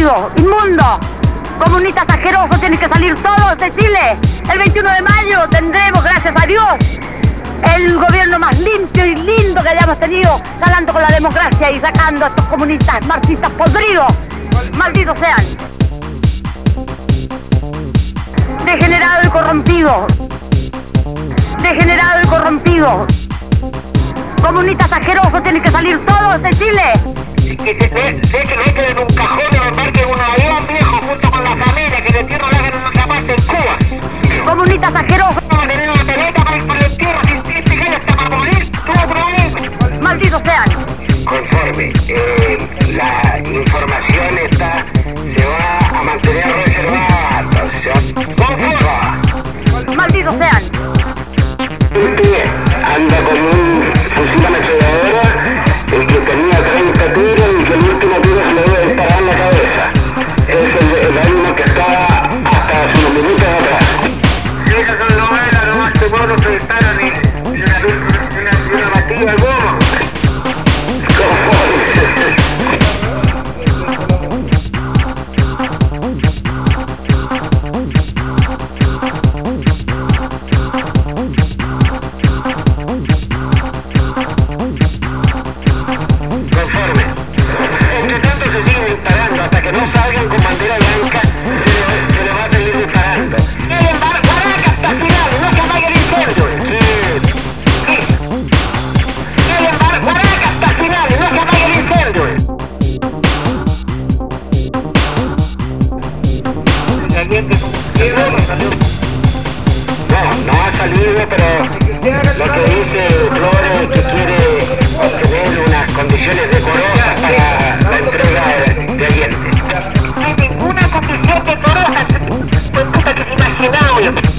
corrompido, inmundo. Comunistas asquerosos, tienen que salir todos de Chile. El 21 de mayo tendremos, gracias a Dios, el gobierno más limpio y lindo que hayamos tenido, ganando con la democracia y sacando a estos comunistas marxistas podridos. Malditos sean. Degenerado y corrompido. Degenerado y corrompido. Comunistas asquerosos, tienen que salir todos de Chile. Que se meten en un cajón en el parque de un avión viejo junto con la familia, que de tierra la hagan en otra parte en Cuba. Comunistas asquerosos. Vamos a tener una pelota para ir por el tierra sin científica y hasta para morir, todo problema. Malditos sean. Conforme, la información esta se va a mantener reservada, entonces conforme. Malditos sean. Este anda con un fusil ametralladora, el que tenía 30 tiros y que el último tiro se le debe disparar en la cabeza. Es el mismo que estaba hasta hace unos minutos atrás. Si esas son novelas, nomás te puedo proyectar ni una pastilla de goma. No ha salido, pero lo que dice Flores es que quiere obtener unas condiciones decorosas para la entrega de Allende. No hay ninguna condición decorosa, pues puta que se imaginaba.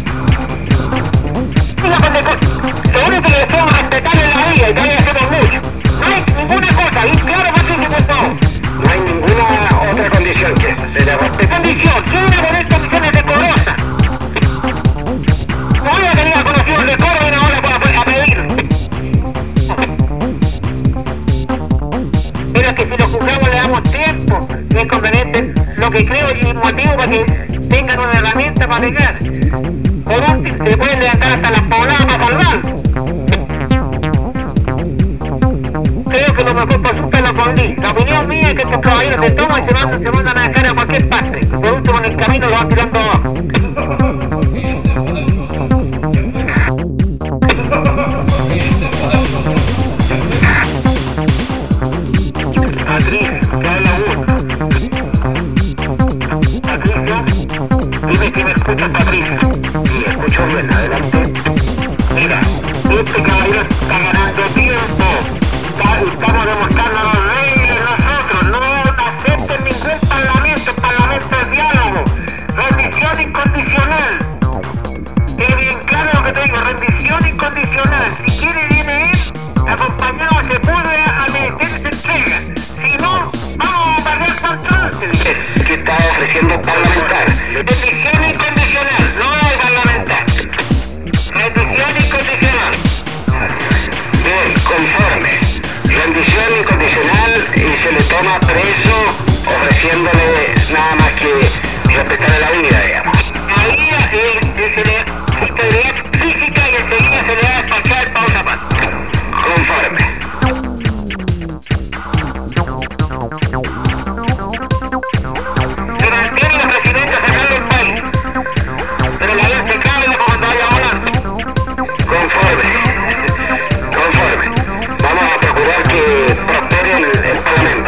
Lo único que le podemos respetar en la vida y todavía hacemos mucho. No hay ninguna cosa, y claro, más que se no hay ninguna otra condición que esa. Se le respeta. Condición, si una poner condiciones decorosas. No había tenido conocido el decoro y no ahora a pedir. Pero es que si lo juzgamos le damos tiempo, no es conveniente. Lo que creo y un motivo para que tengan una herramienta para pegar. Por último, se pueden levantar hasta las pobladas para salvar. Creo que lo mejor por su pelo con mí. La opinión mía es que estos caballeros se toman y se mandan a dejar a cualquier parte. Por último, en el camino lo van tirando abajo. Patricio, que habla uno. Patricio, dime si me escuchas, Patricio. Sí, escucho bien, adelante. Mira, este caballero está ganando tiempo. Estamos demostrando los reyes nosotros. No acepten ningún parlamento, el parlamento es diálogo. Rendición incondicional. Es bien claro lo que te digo, rendición incondicional. Si quiere viene él, acompañado se puede al ministerio y se entrega. Si no, vamos a barrer control. ¿Qué está ofreciendo parlamentar? Rendición incondicional, no hay parlamentar. Rendición incondicional. Bien, conforme. Rendición incondicional y se le toma preso ofreciéndole nada más que respetar a la vida, digamos. La vida se le integridad física y enseguida se le va a despachar para una parte. Conforme. Se mantiene la presidencia central del país, pero la vida se cambia cuando vaya volando. Conforme. Vamos a procurar que prospere el parlamento.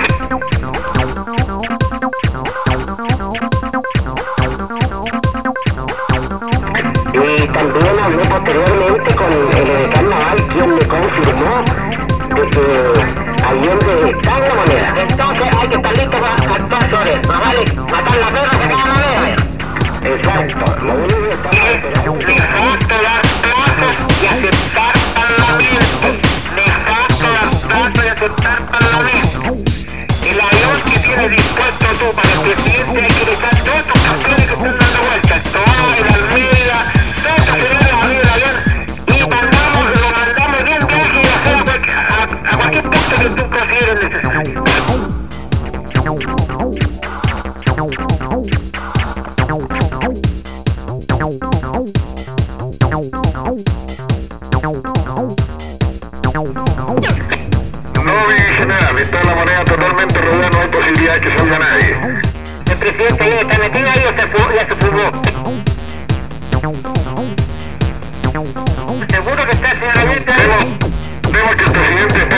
Y también hablé posteriormente con el carnaval, quien me confirmó de que Allende está en la moneda. Entonces hay que estar listo para actuar sobre él. Más vale matar la perra que cada moneda. Exacto. Lo único que estamos esperando es dar plazos y aceptar parlamento. Y aceptar parlamento. El avión que tienes dispuesto tú para el presidente hay que dejar todos estos campeones que están dando vueltas. Toda la Almeida, todos estos señores arriba del avión y lo mandamos bien viaje y a cualquier punto que tú consideres necesario. No, mi general, está la moneda totalmente robada, no hay posibilidad de que salga nadie. El presidente ahí está metido ahí o ya se fugó. ¿Seguro que está, señora Virta? Vemos que el presidente